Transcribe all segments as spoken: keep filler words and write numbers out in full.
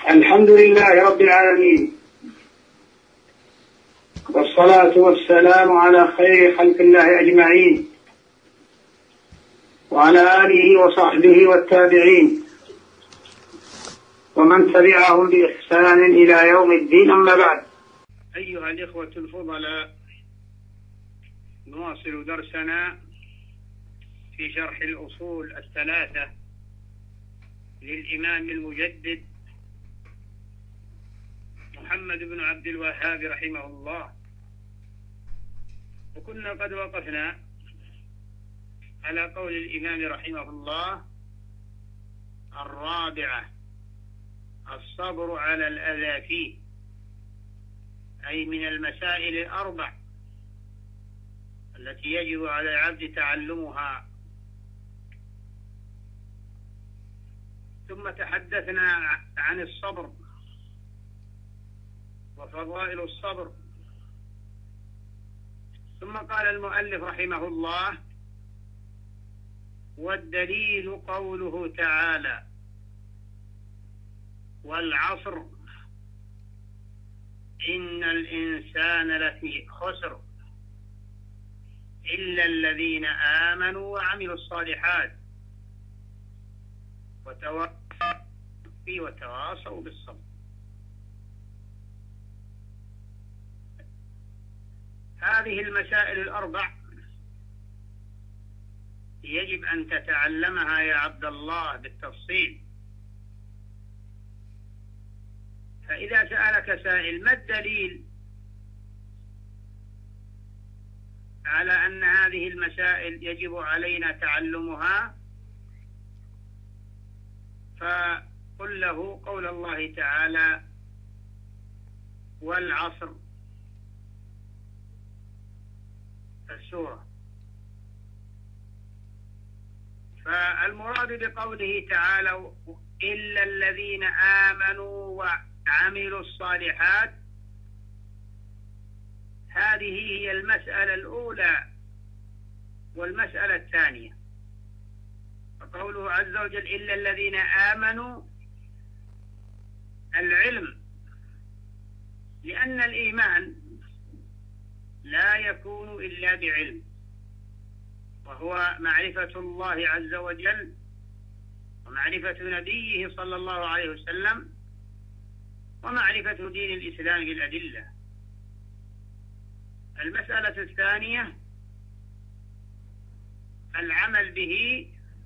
الحمد لله رب العالمين، والصلاة والسلام على خير خلق الله أجمعين، وعلى آله وصحبه والتابعين ومن تبعهم بإحسان إلى يوم الدين. أما بعد، أيها الإخوة الفضلاء، نواصل درسنا في شرح الأصول الثلاثة للإمام المجدد محمد بن عبد الوهاب رحمه الله. وكنا قد وقفنا على قول الإمام رحمه الله: الرابعة الصبر على الأذى فيه، أي من المسائل الأربع التي يجب على العبد تعلمها. ثم تحدثنا عن الصبر وفضائل الصبر. ثم قال المؤلف رحمه الله: والدليل قوله تعالى: والعصر إن الإنسان لفي خسر إلا الذين آمنوا وعملوا الصالحات وتواصوا بالصبر. هذه المسائل الأربع يجب أن تتعلمها يا عبد الله بالتفصيل. فإذا سألك سائل: ما الدليل على أن هذه المسائل يجب علينا تعلمها؟ فقل له قول الله تعالى: والعصر، السورة. فالمراد بقوله تعالى: إلا الذين آمنوا وعملوا الصالحات، هذه هي المسألة الأولى والمسألة الثانية. فقوله عز وجل: إلا الذين آمنوا، العلم، لأن الإيمان لا يكون إلا بعلم، وهو معرفة الله عز وجل ومعرفة نبيه صلى الله عليه وسلم ومعرفة دين الإسلام بالأدلة. المسألة الثانية العمل به،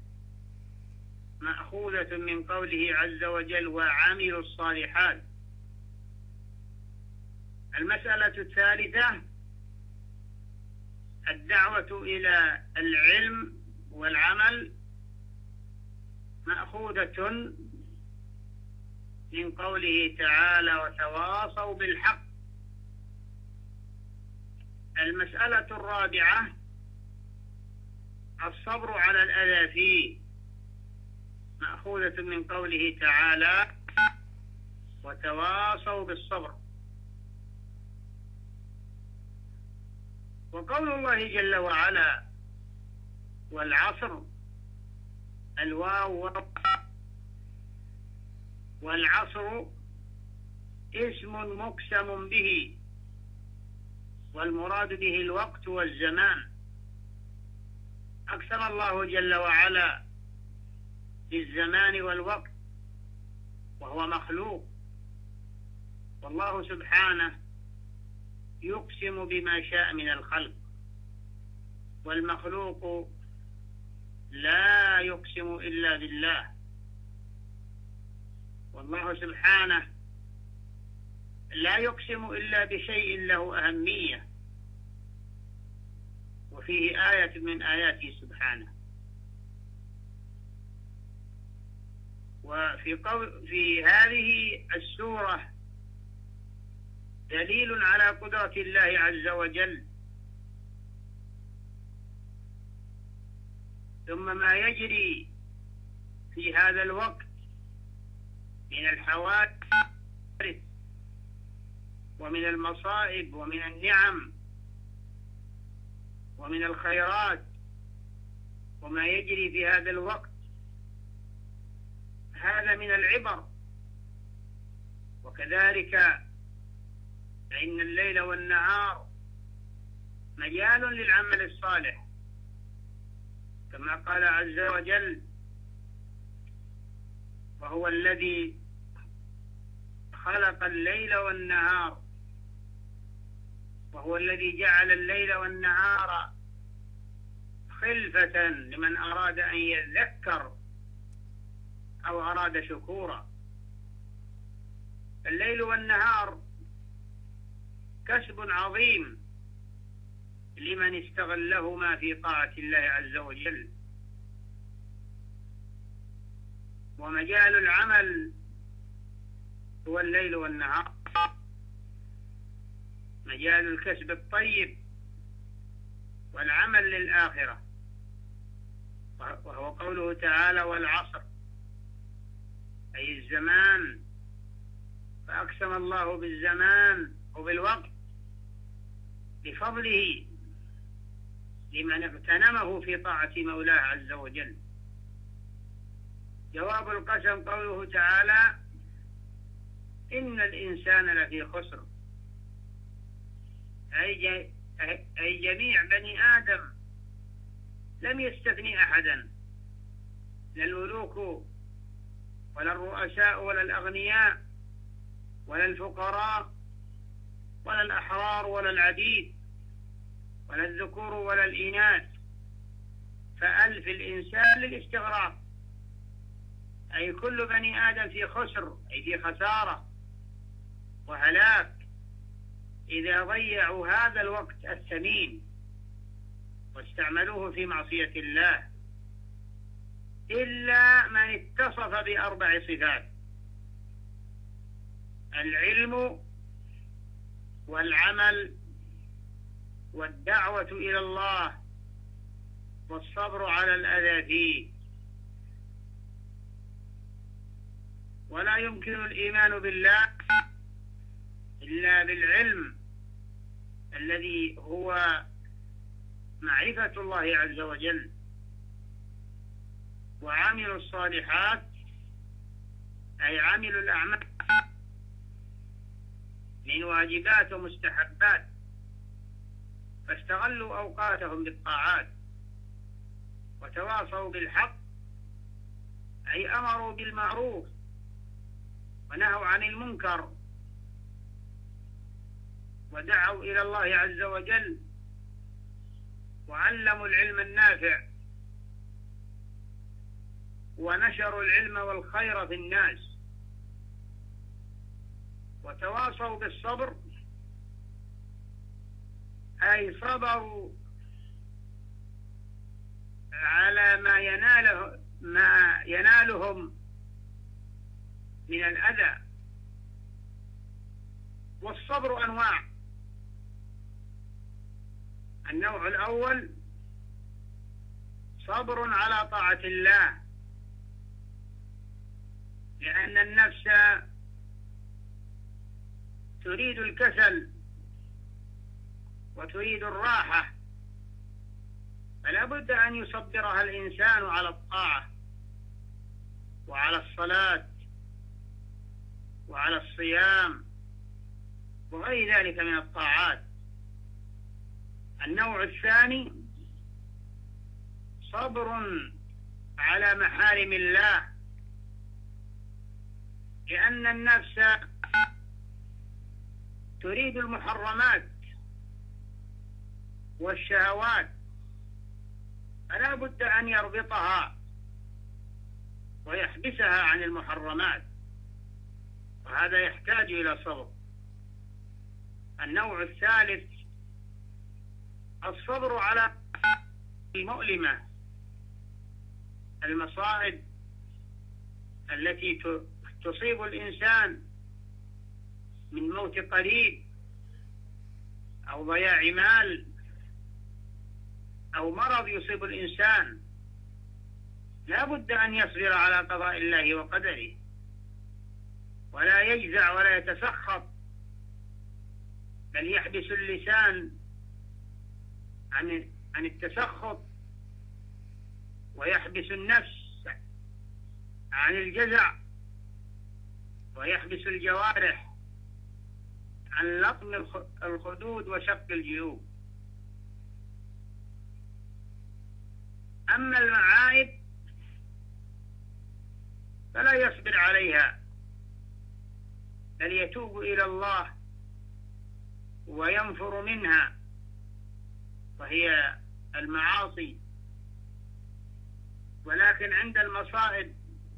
مأخوذة من قوله عز وجل: وعملوا الصالحات. المسألة الثالثة الدعوة إلى العلم والعمل، مأخوذة من قوله تعالى: وتواصوا بالحق. المسألة الرابعة الصبر على الأذى فيه، مأخوذة من قوله تعالى: وتواصوا بالصبر. وقول الله جل وعلا: والعصر، الواو، والعصر اسم مقسم به، والمراد به الوقت والزمان. أقسم الله جل وعلا بالزمان والوقت، وهو مخلوق، والله سبحانه يقسم بما شاء من الخلق، والمخلوق لا يقسم إلا بالله. والله سبحانه لا يقسم إلا بشيء له أهمية، وفيه آية من آياته سبحانه. وفي قول في هذه السورة دليل على قدرة الله عز وجل، ثم ما يجري في هذا الوقت من الحوادث ومن المصائب ومن النعم ومن الخيرات، وما يجري في هذا الوقت، هذا من العبر وكذلك فإن الليل والنهار مجال للعمل الصالح، كما قال عز وجل: وهو الذي خلق الليل والنهار، وهو الذي جعل الليل والنهار خلفة لمن أراد أن يذكر أو أراد شكورا. الليل والنهار كسب عظيم لمن استغلهما في طاعة الله عز وجل، ومجال العمل هو الليل والنهار، مجال الكسب الطيب والعمل للآخرة، وهو قوله تعالى: والعصر، أي الزمان، فأقسم الله بالزمان وبالوقت بفضله لمن اغتنمه في طاعة مولاه عز وجل. جواب القسم قوله تعالى: إن الإنسان لفي خسر، أي أي جميع بني آدم، لم يستثني أحدا، لا الملوك ولا الرؤساء ولا الأغنياء ولا الفقراء ولا الأحرار ولا العبيد ولا الذكور ولا الإناث، فألف الإنسان للاستغراق، أي كل بني آدم في خسر، أي في خسارة وهلاك إذا ضيعوا هذا الوقت الثمين واستعملوه في معصية الله، إلا من اتصف بأربع صفات: العلم والعمل والدعوة إلى الله والصبر على الأذى فيه. ولا يمكن الإيمان بالله إلا بالعلم الذي هو معرفة الله عز وجل، وعملوا الصالحات أي عملوا الأعمال من واجبات ومستحبات، فاستغلوا أوقاتهم بالطاعات، وتواصوا بالحق أي أمروا بالمعروف ونهوا عن المنكر، ودعوا إلى الله عز وجل، وعلموا العلم النافع، ونشروا العلم والخير في الناس، وتواصوا بالصبر أي صبروا على ما يناله ما ينالهم من الأذى. والصبر أنواع: النوع الأول صبر على طاعة الله، لأن النفس تريد الكسل وتريد الراحة، فلا بد أن يصبرها الإنسان على الطاعة وعلى الصلاة وعلى الصيام وغير ذلك من الطاعات. النوع الثاني صبر على محارم الله، لأن النفس تريد المحرمات والشهوات، فلا بد أن يربطها ويحبسها عن المحرمات، وهذا يحتاج إلى صبر. النوع الثالث الصبر على المؤلمة، المصائب التي تصيب الإنسان من موت قريب أو ضياع مال أو مرض يصيب الإنسان، لا بد أن يصبر على قضاء الله وقدره، ولا يجزع ولا يتسخط، بل يحبس اللسان عن عن التسخط، ويحبس النفس عن الجزع، ويحبس الجوارح عن لطم الخدود وشق الجيوب. أما المعايب فلا يصبر عليها، بل يتوب إلى الله وينفر منها، وهي المعاصي. ولكن عند المصائب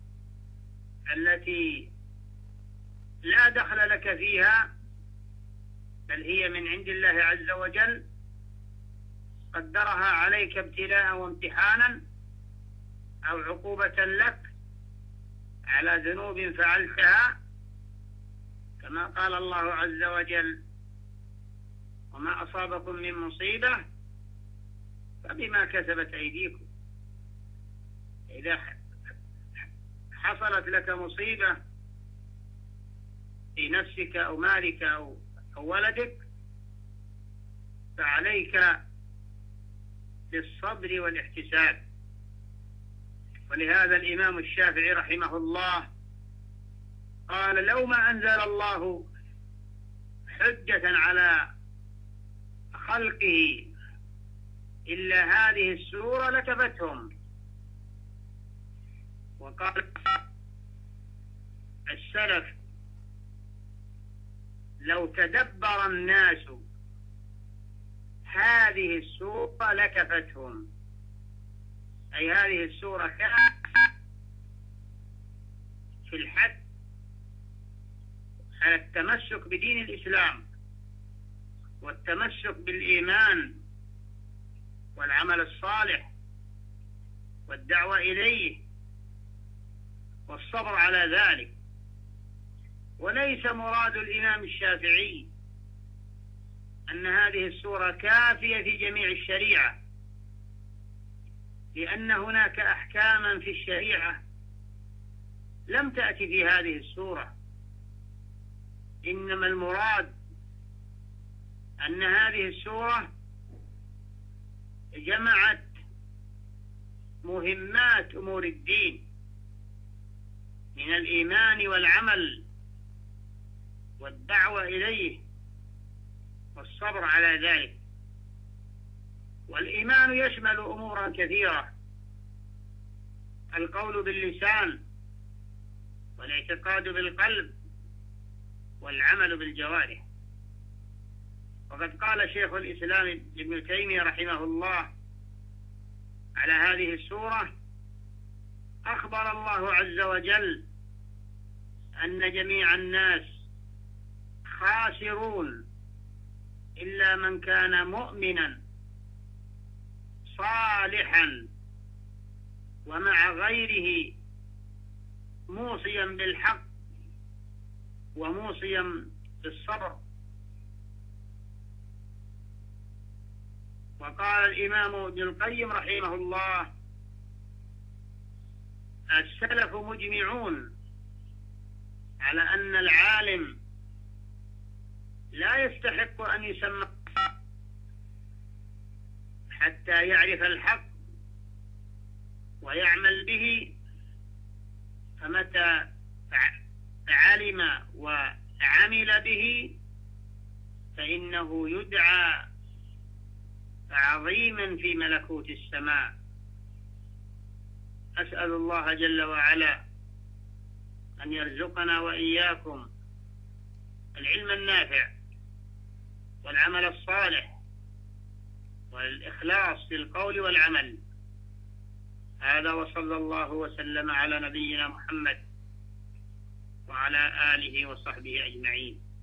التي لا دخل لك فيها، بل هي من عند الله عز وجل، قدرها عليك ابتلاء وامتحانا أو عقوبة لك على ذنوب فعلتها، كما قال الله عز وجل: وما أصابكم من مصيبة فبما كسبت أيديكم. إذا حصلت لك مصيبة في نفسك أو مالك أو ولدك، فعليك بالصبر والاحتساب. ولهذا الإمام الشافعي رحمه الله قال: لو ما أنزل الله حجة على خلقه إلا هذه السورة لكفتهم. وقال السلف: لو تدبر الناس هذه السورة لكفتهم، أي هذه السورة كانت في الحث على التمسك بدين الإسلام والتمسك بالإيمان والعمل الصالح والدعوة إليه والصبر على ذلك. وليس مراد الإمام الشافعي أن هذه السورة كافية في جميع الشريعة، لأن هناك أحكاما في الشريعة لم تأتي في هذه السورة. إنما المراد أن هذه السورة جمعت مهمات أمور الدين من الإيمان والعمل والدعوة إليه والصبر على ذلك. والإيمان يشمل أمورا كثيرة: القول باللسان، والاعتقاد بالقلب، والعمل بالجوارح. وقد قال شيخ الإسلام ابن تيمية رحمه الله على هذه السورة: أخبر الله عز وجل أن جميع الناس خاسرون إلا من كان مؤمنا صالحا ومع غيره موصيا بالحق وموصيا بالصبر. وقال الإمام ابن القيم رحمه الله: السلف مجمعون على أن العالم لا يستحق أن يسمى حتى يعرف الحق ويعمل به، فمتى علم وعمل به فإنه يدعى عظيما في ملكوت السماء. أسأل الله جل وعلا أن يرزقنا وإياكم العلم النافع والعمل الصالح والإخلاص في القول والعمل. هذا، وصلى الله وسلم على نبينا محمد وعلى آله وصحبه أجمعين.